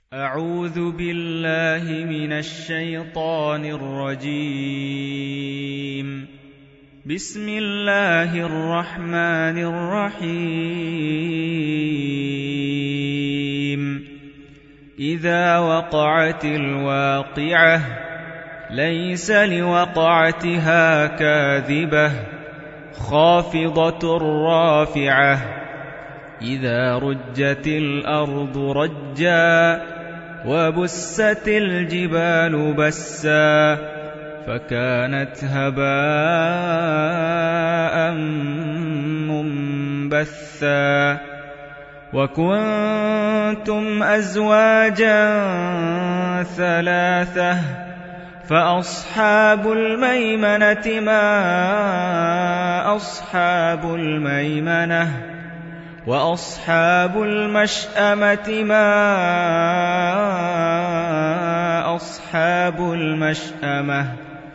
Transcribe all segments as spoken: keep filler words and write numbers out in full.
أعوذ بالله من الشيطان الرجيم. بسم الله الرحمن الرحيم. إذا وقعت الواقعة ليس لوقعتها كاذبة خافضة رافعة إذا رجت الأرض رجا وبست الجبال بسا فكانت هباء منبثا وكنتم أزواجا ثلاثة فأصحاب الميمنة ما أصحاب الميمنة وأصحاب المشأمة ما أصحاب المشأمة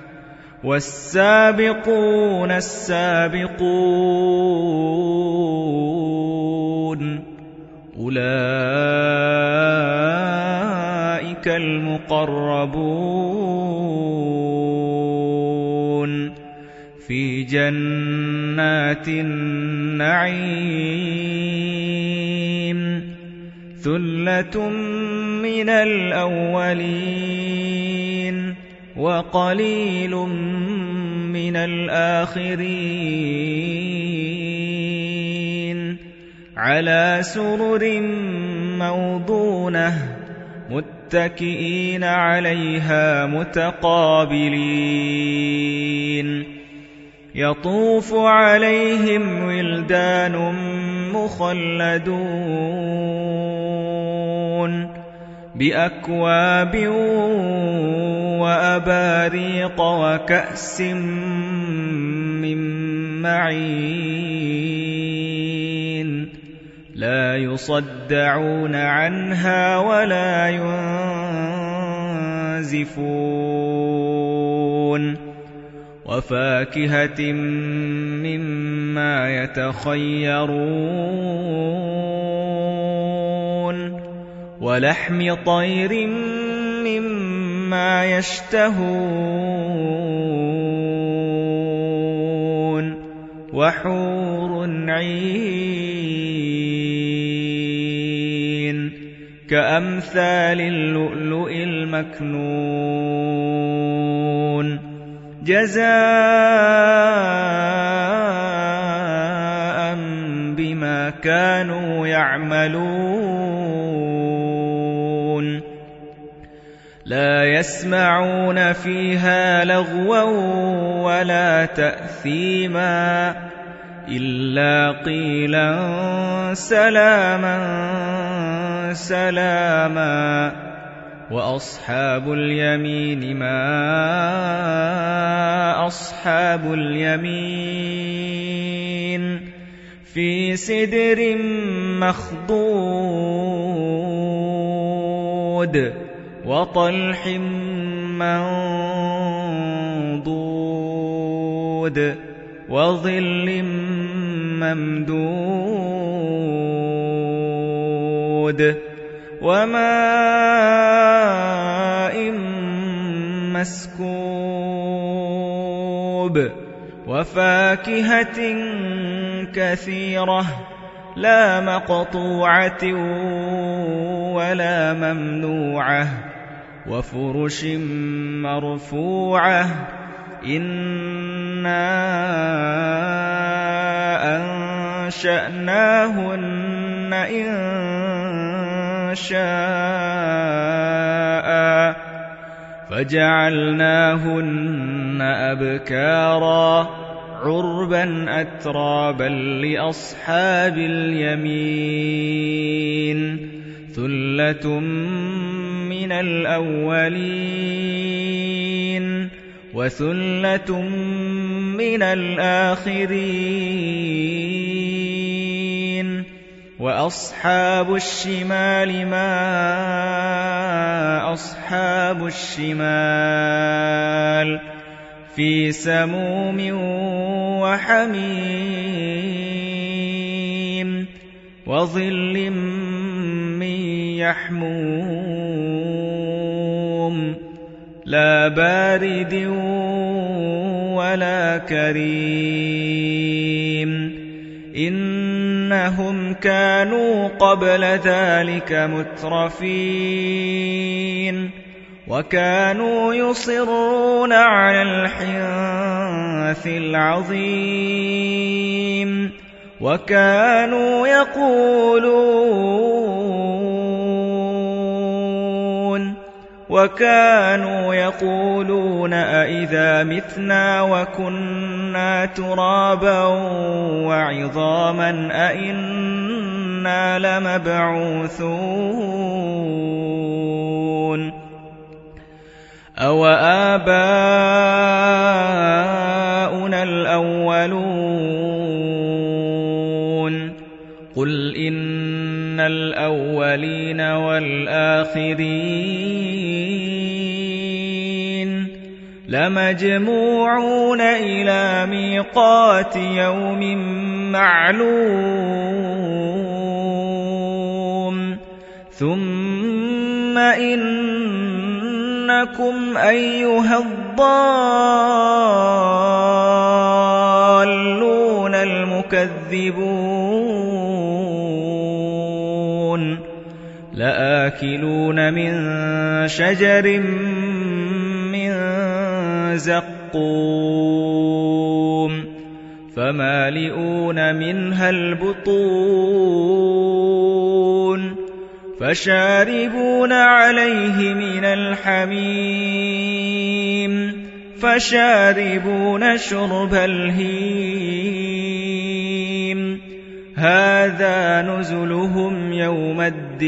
والسابقون السابقون أولئك المقربون في جنات النعيم ثلة من الأولين وقليل من الآخرين على سرر موضونة متكئين عليها متقابلين يطوف عليهم ولدان مخلدون بأكواب وأباريق وكأس من معين لا يصدعون عنها ولا ينزفون وفاكهة مما يتخيرون ولحم طير مما يشتهون وحور عين كأمثال اللؤلؤ المكنون جزاء بما كانوا يعملون لا يسمعون فيها لغوا ولا تأثيما إلا قيلا سلاما سلاما وأصحاب اليمين ما أصحاب اليمين في سدر مخضود وطلح منضود وظل ممدود وماء مسكوب وفاكهة كثيرة لا مقطوعة ولا ممنوعة وفرش مرفوعة إنا أنشأناهن إن شاء فجعلناهن أبكارا عربا أترابا لأصحاب اليمين ثلة من الأولين وثلة من الآخرين وأصحاب الشمال ما أصحاب الشمال في سموم وحميم وظل يحموم لا بارد ولا كريم إنهم كانوا قبل ذلك مترفين وكانوا يصرون على الحنث العظيم وكانوا يقولون وكانوا يقولون أئذا متنا وكنا ترابا وعظاما أئنا لمبعوثون أو آباؤنا الأولون قل إن الأولين والآخرين لمجموعون إلى ميقات يوم معلوم ثم إنكم أيها الضالون المكذبون لآكلون من شجر من زقوم فمالئون منها البطون فشاربون عليه من الحميم فشاربون شرب الهيم هذا نزلهم يوم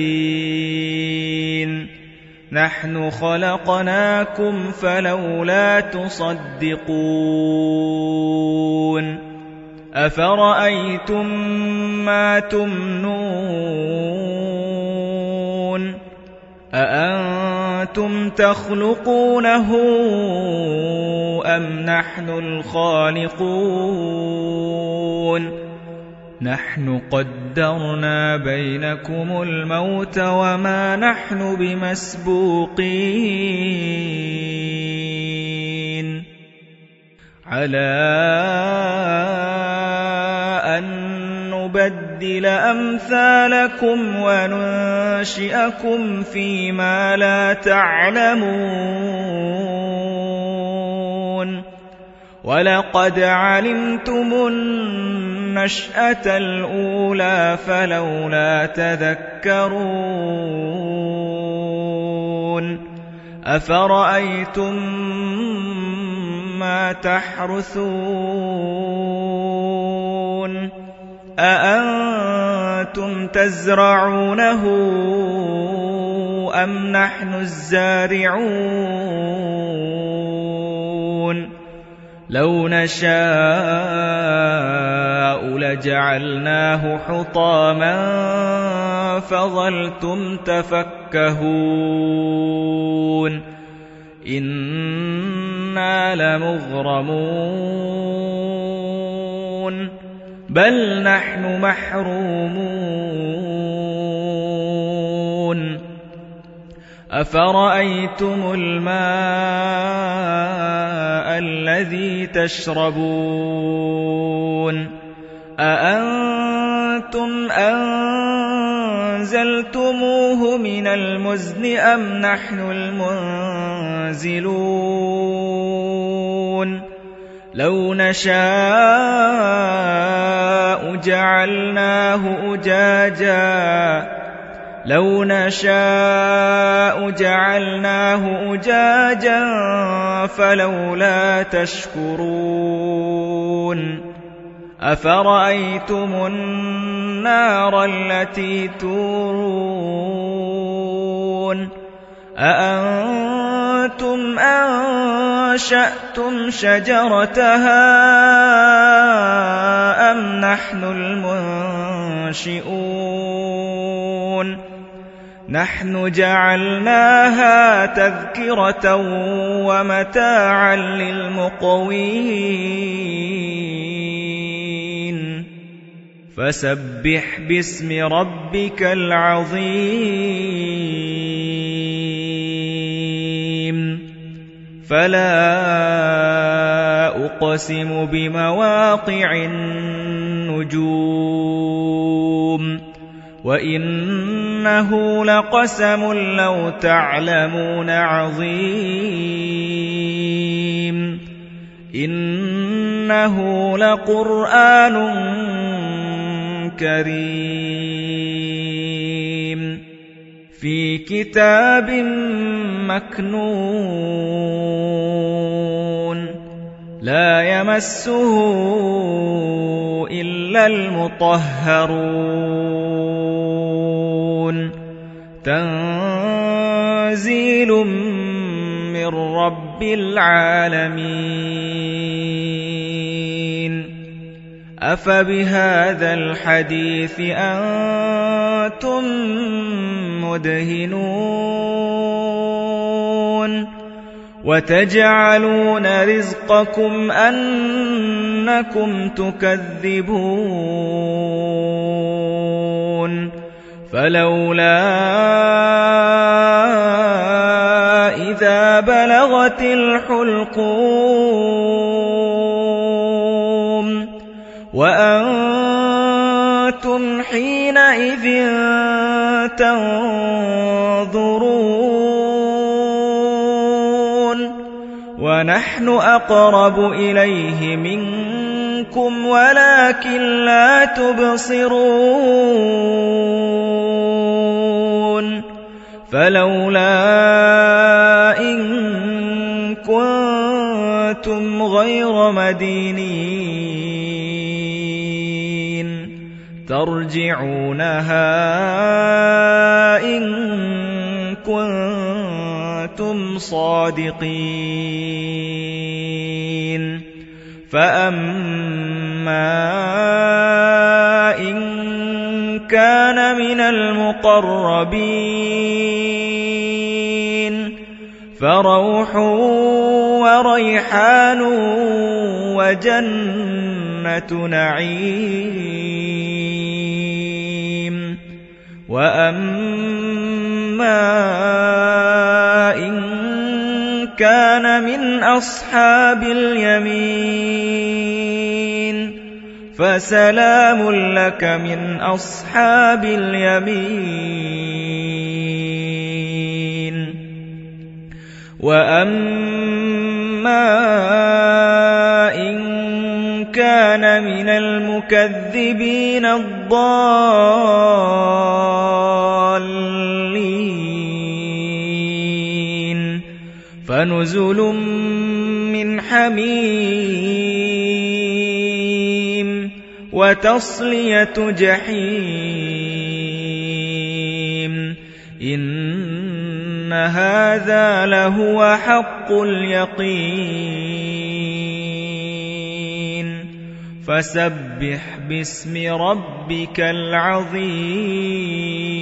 الدين نحن خلقناكم فلولا تصدقون أفرأيتم ما تمنون أأنتم تخلقونه أم نحن الخالقون نحن قدرنا بينكم الموت وما نحن بمسبوقين على أن نبدل أمثالكم وننشئكم فيما لا تعلمون ولقد علمتم النشأة الأولى فلولا تذكرون أفرأيتم ما تحرثون أأنتم تزرعونه أم نحن الزارعون لو نشاء لجعلناه حطاما فظلتم تفكهون إنا لمغرمون بل نحن محرومون أفرأيتم الماء الذي تشربون أأنتم أنزلتموه من المزن أم نحن المنزلون لو نشاء جعلناه أجاجا لو نشاء جعلناه أجاجا فلولا تشكرون أفرأيتم النار التي تورون أأنتم أنشأتم شجرتها أم نحن المنشئون نحن جعلناها تذكرة ومتاعا للمقوين فسبح باسم ربك العظيم فلا أقسم بمواقع النجوم وإنه لقسم لو تعلمون عظيم إنه لقرآن كريم في كتاب مكنون لا يمسه إلا المطهرون تنزيل من رب العالمين أفبهذا الحديث أنتم مدهنون وتجعلون رزقكم أنكم تكذبون فلولا إذا بلغت الحلقوم وأنتم حينئذ تنظرون ونحن أقرب إليه منكم ولكن لا تبصرون فلولا إن كنتم غير مدينين ترجعونها إن كنتم صادقين فأما إن كان من المقربين فروح وريحان وجنة نعيم وأما إن كان من أصحاب اليمين فسلام لك من أصحاب اليمين وأما إن كان من المكذبين الضالين فنزل من حميم وتصلية جحيم إن هذا لهو حق اليقين فسبح باسم ربك العظيم